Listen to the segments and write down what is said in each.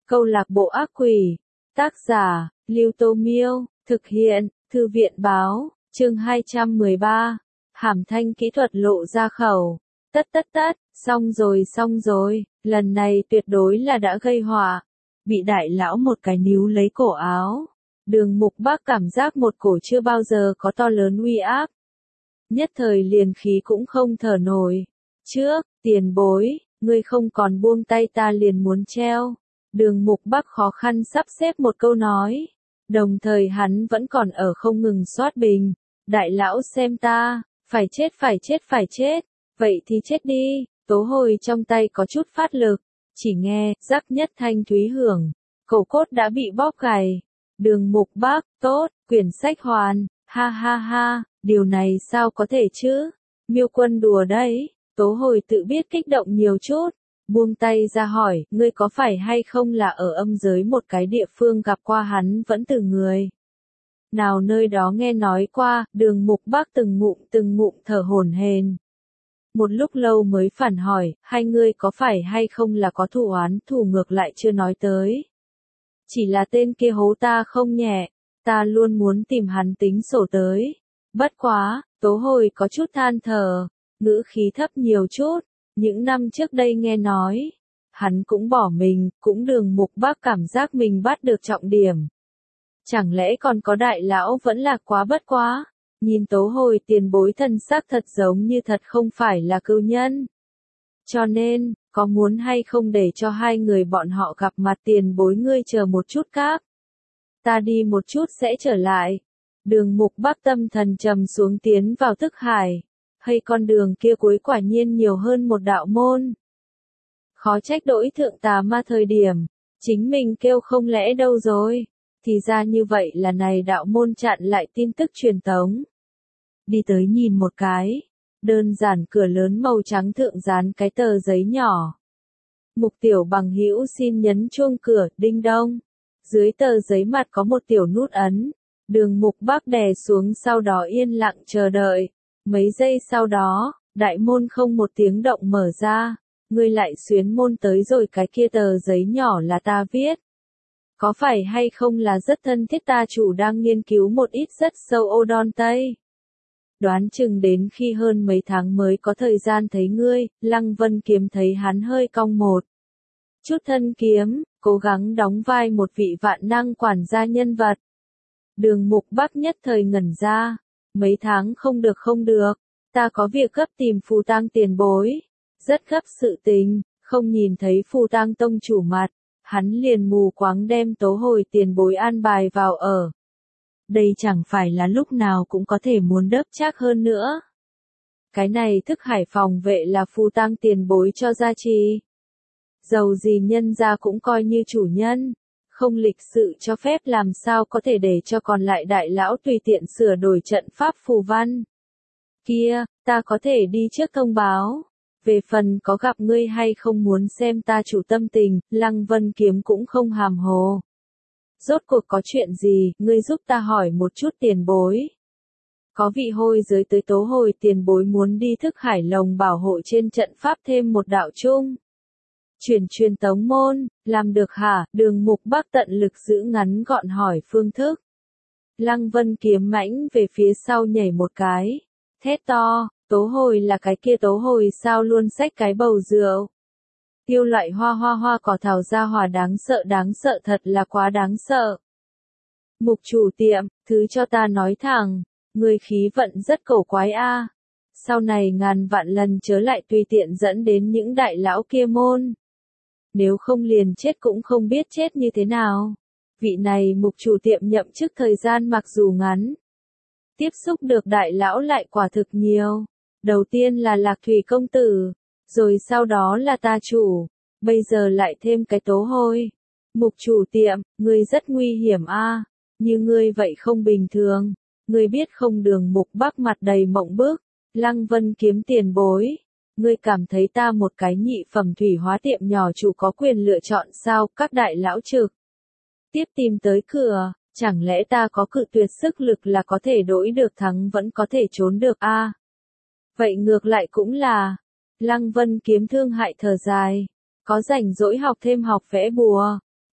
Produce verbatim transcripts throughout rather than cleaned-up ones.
Câu lạc bộ ác quỷ. Tác giả, Lưu Tô Miêu. Thực hiện, Thư viện Báo. Chương hai trăm mười ba. Hàm thanh kỹ thuật lộ ra khẩu. Tất tất tất, xong rồi xong rồi, lần này tuyệt đối là đã gây họa. Bị đại lão một cái níu lấy cổ áo. Đường Mục Bác cảm giác một cổ chưa bao giờ có to lớn uy áp. Nhất thời liền khí cũng không thở nổi. Trước, tiền bối, ngươi không còn buông tay ta liền muốn treo. Đường Mục Bác khó khăn sắp xếp một câu nói. Đồng thời hắn vẫn còn ở không ngừng soát bình. Đại lão xem ta, phải chết phải chết phải chết. Vậy thì chết đi. Tố Hồi trong tay có chút phát lực. Chỉ nghe, rắc nhất thanh thúy hưởng. Cổ cốt đã bị bóp gầy. Đường Mục Bác, tốt, quyển sách hoàn. Ha ha ha, điều này sao có thể chứ? Miêu Quân đùa đấy. Tố Hồi tự biết kích động nhiều chút. Buông tay ra hỏi, ngươi có phải hay không là ở âm giới một cái địa phương gặp qua hắn vẫn từ người? Nào nơi đó nghe nói qua, Đường Mục Bác từng ngụm từng ngụm thở hổn hển. Một lúc lâu mới phản hỏi, hai ngươi có phải hay không là có thù oán thù ngược lại chưa nói tới. Chỉ là tên kia hố ta không nhẹ, ta luôn muốn tìm hắn tính sổ tới. Bất quá, Tố Hồi có chút than thở, ngữ khí thấp nhiều chút. Những năm trước đây nghe nói, hắn cũng bỏ mình, cũng Đường Mục Bác cảm giác mình bắt được trọng điểm. Chẳng lẽ còn có đại lão vẫn là quá bất quá? Nhìn Tố Hồi tiền bối thân xác thật giống như thật không phải là cưu nhân. Cho nên, có muốn hay không để cho hai người bọn họ gặp mặt tiền bối ngươi chờ một chút các. Ta đi một chút sẽ trở lại. Đường Mục Bác tâm thần trầm xuống tiến vào thức hải. Hay con đường kia cuối quả nhiên nhiều hơn một đạo môn. Khó trách đỗi thượng tà ma thời điểm, chính mình kêu không lẽ đâu rồi. Thì ra như vậy là này đạo môn chặn lại tin tức truyền tống. Đi tới nhìn một cái, đơn giản cửa lớn màu trắng thượng dán cái tờ giấy nhỏ. Mục Tiểu Bằng hữu xin nhấn chuông cửa, đinh đông. Dưới tờ giấy mặt có một tiểu nút ấn. Đường Mục Bác đè xuống sau đó yên lặng chờ đợi. Mấy giây sau đó, đại môn không một tiếng động mở ra. Ngươi lại xuyến môn tới rồi cái kia tờ giấy nhỏ là ta viết. Có phải hay không là rất thân thiết ta chủ đang nghiên cứu một ít rất sâu ô đon tây. Đoán chừng đến khi hơn mấy tháng mới có thời gian thấy ngươi, Lăng Vân Kiếm thấy hắn hơi cong một chút thân kiếm, cố gắng đóng vai một vị vạn năng quản gia nhân vật. Đường Mục Bác nhất thời ngẩn ra, mấy tháng không được không được, ta có việc gấp tìm Phù Tang tiền bối, rất gấp sự tình, không nhìn thấy Phù Tang tông chủ mặt, hắn liền mù quáng đem Tố Hồi tiền bối an bài vào ở. Đây chẳng phải là lúc nào cũng có thể muốn đớp chắc hơn nữa. Cái này thức hải phòng vệ là Phù Tang tiền bối cho gia trì. Dầu gì nhân gia cũng coi như chủ nhân, không lịch sự cho phép làm sao có thể để cho còn lại đại lão tùy tiện sửa đổi trận pháp phù văn. Kia, ta có thể đi trước thông báo. Về phần có gặp ngươi hay không muốn xem ta chủ tâm tình, Lăng Vân Kiếm cũng không hàm hồ. Rốt cuộc có chuyện gì, ngươi giúp ta hỏi một chút tiền bối. Có vị hôi giới tới Tố Hồi tiền bối muốn đi thức hải lồng bảo hộ trên trận pháp thêm một đạo chung. Chuyển truyền tống môn, làm được hả? Đường Mục Bác tận lực giữ ngắn gọn hỏi phương thức. Lăng Vân Kiếm mãnh về phía sau nhảy một cái. Thét to, Tố Hồi là cái kia Tố Hồi sao luôn xách cái bầu rượu. Tiêu loại hoa hoa hoa cỏ thảo ra hòa đáng sợ đáng sợ thật là quá đáng sợ. Mục chủ tiệm, thứ cho ta nói thẳng, người khí vận rất cổ quái a. Sau này ngàn vạn lần chớ lại tùy tiện dẫn đến những đại lão kia môn. Nếu không liền chết cũng không biết chết như thế nào. Vị này mục chủ tiệm nhậm chức thời gian mặc dù ngắn. Tiếp xúc được đại lão lại quả thực nhiều. Đầu tiên là Lạc Thủy công tử. Rồi sau đó là ta chủ. Bây giờ lại thêm cái Tố Hồi. Mục chủ tiệm, ngươi rất nguy hiểm a. Như ngươi vậy không bình thường. Ngươi biết không Đường Mục Bác mặt đầy mộng bức. Lăng Vân Kiếm tiền bối. Ngươi cảm thấy ta một cái nhị phẩm thủy hóa tiệm nhỏ chủ có quyền lựa chọn sao? Các đại lão trực tiếp tìm tới cửa, chẳng lẽ ta có cự tuyệt sức lực là có thể đổi được thắng vẫn có thể trốn được a? À, vậy ngược lại cũng là. Lăng Vân Kiếm thương hại thở dài, có rảnh rỗi học thêm học vẽ bùa,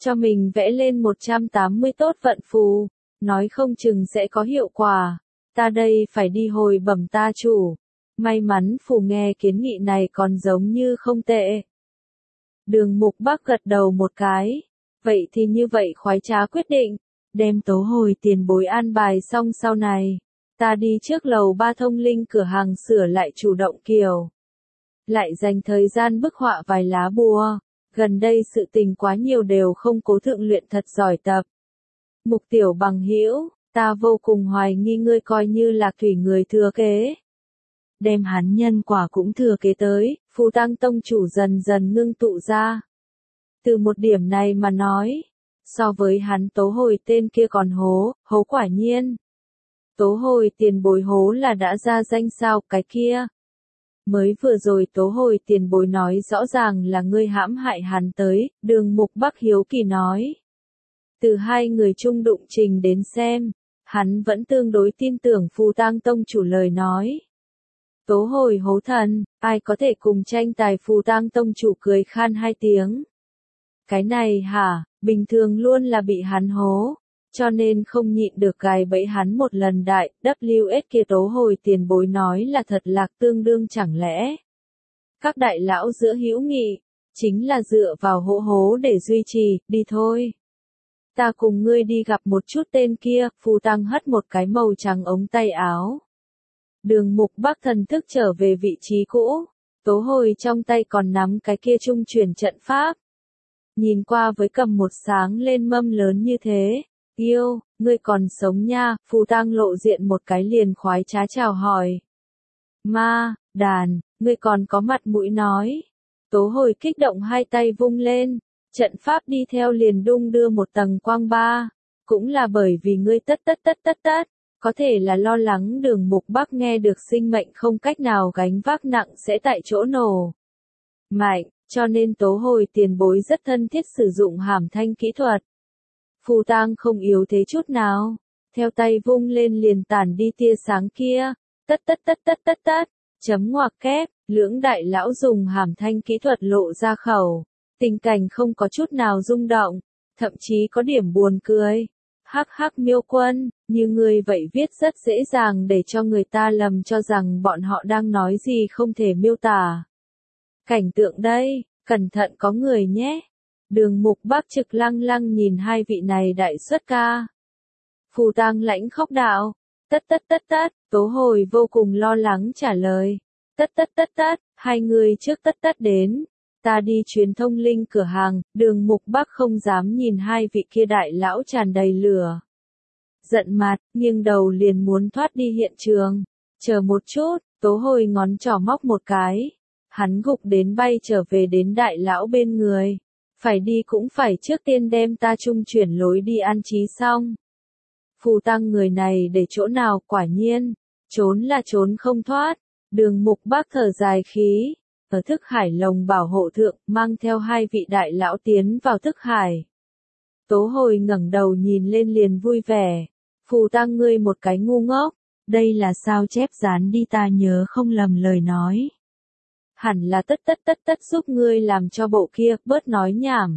cho mình vẽ lên một trăm tám mươi tốt vận phù, nói không chừng sẽ có hiệu quả. Ta đây phải đi hồi bẩm ta chủ. May mắn phù nghe kiến nghị này còn giống như không tệ. Đường Mục Bắc gật đầu một cái. Vậy thì như vậy khoái trá quyết định, đem tố hồi tiền bối an bài xong sau này. Ta đi trước lầu ba thông linh cửa hàng sửa lại chủ động kiểu. Lại dành thời gian bức họa vài lá bùa. Gần đây sự tình quá nhiều đều không cố thượng luyện thật giỏi tập. Mục Tiểu bằng hữu, ta vô cùng hoài nghi ngươi coi như Lạc Thủy người thừa kế. Đem hắn nhân quả cũng thừa kế tới, Phù Tăng tông chủ dần dần ngưng tụ ra. Từ một điểm này mà nói, so với hắn tố hồi tên kia còn hố, hố quả nhiên. Tố hồi tiền bối hố là đã ra danh sao cái kia. Mới vừa rồi tố hồi tiền bối nói rõ ràng là ngươi hãm hại hắn tới, Đường Mục Bắc hiếu kỳ nói. Từ hai người chung đụng trình đến xem, hắn vẫn tương đối tin tưởng Phù Tang tông chủ lời nói. Tố hồi hố thần, ai có thể cùng tranh tài Phù Tang tông chủ cười khan hai tiếng. Cái này hả, bình thường luôn là bị hắn hố, cho nên không nhịn được gài bẫy hắn một lần đại, W S kia tố hồi tiền bối nói là thật lạc tương đương chẳng lẽ. Các đại lão giữa hữu nghị, chính là dựa vào hố hố để duy trì, đi thôi. Ta cùng ngươi đi gặp một chút tên kia, Phù Tăng hất một cái màu trắng ống tay áo. Đường Mục Bắc thần thức trở về vị trí cũ, tố hồi trong tay còn nắm cái kia trung truyền trận pháp. Nhìn qua với cầm một sáng lên mâm lớn như thế, yêu, ngươi còn sống nha, Phù Tăng lộ diện một cái liền khoái trá chào hỏi. Ma, đàn, ngươi còn có mặt mũi nói. Tố hồi kích động hai tay vung lên, trận pháp đi theo liền đung đưa một tầng quang ba, cũng là bởi vì ngươi tất tất tất tất tất, có thể là lo lắng Đường Mục Bắc nghe được sinh mệnh không cách nào gánh vác nặng sẽ tại chỗ nổ mạnh, cho nên tố hồi tiền bối rất thân thiết sử dụng hàm thanh kỹ thuật. Phù Tang không yếu thế chút nào, theo tay vung lên liền tản đi tia sáng kia, tất tất tất tất tất tất, chấm ngoặc kép, lưỡng đại lão dùng hàm thanh kỹ thuật lộ ra khẩu, tình cảnh không có chút nào rung động, thậm chí có điểm buồn cười. Hắc hắc Miêu Quân, như người vậy viết rất dễ dàng để cho người ta lầm cho rằng bọn họ đang nói gì không thể miêu tả. Cảnh tượng đây, cẩn thận có người nhé. Đường Mục Bắc trực lăng lăng nhìn hai vị này đại xuất ca. Phù Tang lãnh khóc đạo, tất tất tất tất, tố hồi vô cùng lo lắng trả lời. Tất tất tất tất, hai người trước tất tất đến. Ta đi truyền thông linh cửa hàng, Đường Mục Bắc không dám nhìn hai vị kia đại lão tràn đầy lửa. Giận mặt, nghiêng đầu liền muốn thoát đi hiện trường. Chờ một chút, tố hồi ngón trỏ móc một cái. Hắn gục đến bay trở về đến đại lão bên người. Phải đi cũng phải trước tiên đem ta trung chuyển lối đi an trí xong. Phù Tăng người này để chỗ nào quả nhiên, trốn là trốn không thoát. Đường Mục Bắc thở dài khí. Ở thức hải lồng bảo hộ thượng, mang theo hai vị đại lão tiến vào thức hải. Tố hồi ngẩng đầu nhìn lên liền vui vẻ. Phù Tăng ngươi một cái ngu ngốc, đây là sao chép dán đi ta nhớ không lầm lời nói. Hẳn là tất tất tất tất giúp ngươi làm cho bộ kia, bớt nói nhảm.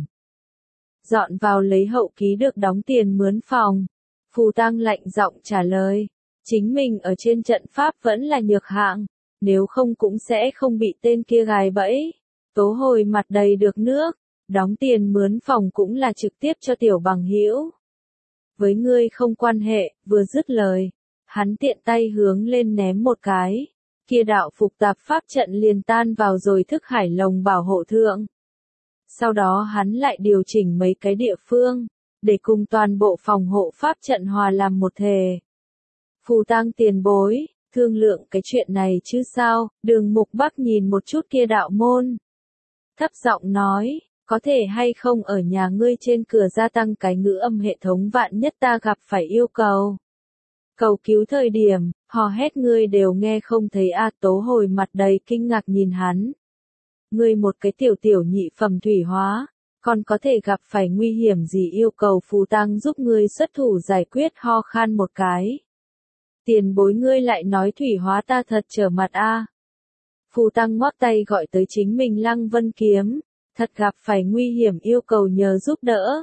Dọn vào lấy hậu ký được đóng tiền mướn phòng. Phù Tăng lạnh giọng trả lời. Chính mình ở trên trận pháp vẫn là nhược hạng. Nếu không cũng sẽ không bị tên kia gài bẫy. Tố hồi mặt đầy được nước, đóng tiền mướn phòng cũng là trực tiếp cho tiểu bằng hữu. Với ngươi không quan hệ, vừa dứt lời. Hắn tiện tay hướng lên ném một cái. Kia đạo phục tạp pháp trận liền tan vào rồi thức hải lồng bảo hộ thượng. Sau đó hắn lại điều chỉnh mấy cái địa phương, để cùng toàn bộ phòng hộ pháp trận hòa làm một thể. Phù Tăng tiền bối. Thương lượng cái chuyện này chứ sao, Đường Mục Bắc nhìn một chút kia đạo môn. Thấp giọng nói, có thể hay không ở nhà ngươi trên cửa gia tăng cái ngữ âm hệ thống vạn nhất ta gặp phải yêu cầu. Cầu cứu thời điểm, hò hét ngươi đều nghe không thấy a tố hồi mặt đầy kinh ngạc nhìn hắn. Ngươi một cái tiểu tiểu nhị phẩm thủy hóa, còn có thể gặp phải nguy hiểm gì yêu cầu Phù Tăng giúp ngươi xuất thủ giải quyết ho khan một cái. Tiền bối ngươi lại nói thủy hóa ta thật trở mặt a. À. Phù Tăng ngoắc tay gọi tới chính mình Lăng Vân Kiếm, thật gặp phải nguy hiểm yêu cầu nhờ giúp đỡ,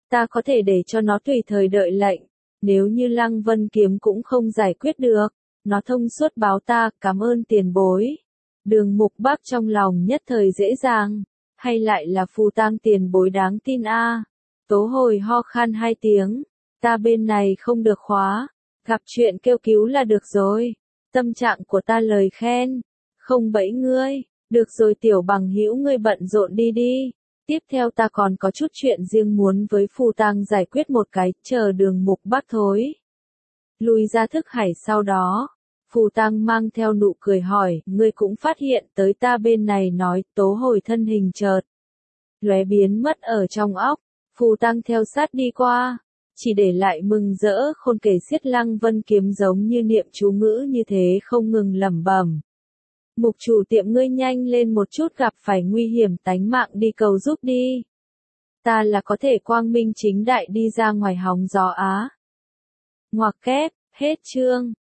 ta có thể để cho nó tùy thời đợi lệnh. Nếu như Lăng Vân Kiếm cũng không giải quyết được, nó thông suốt báo ta, cảm ơn tiền bối. Đường Mục Bác trong lòng nhất thời dễ dàng, hay lại là Phù Tang tiền bối đáng tin a. À. Tố Hồi ho khan hai tiếng, ta bên này không được khóa, gặp chuyện kêu cứu là được rồi. Tâm trạng của ta lời khen, không bẫy ngươi, được rồi tiểu bằng hữu ngươi bận rộn đi đi. Tiếp theo ta còn có chút chuyện riêng muốn với Phù Tang giải quyết một cái, chờ Đường Mục Bác thối lui ra thức hải sau đó. Phù Tang mang theo nụ cười hỏi, ngươi cũng phát hiện tới ta bên này nói, Tố Hồi thân hình chợt lóe biến mất ở trong óc. Phù Tang theo sát đi qua, chỉ để lại mừng rỡ khôn kể xiết Lăng Vân Kiếm giống như niệm chú ngữ như thế không ngừng lẩm bẩm. Mục chủ tiệm ngươi nhanh lên một chút, gặp phải nguy hiểm tánh mạng đi cầu giúp đi. Ta là có thể quang minh chính đại đi ra ngoài hóng gió á. Ngoặc kép, hết chương.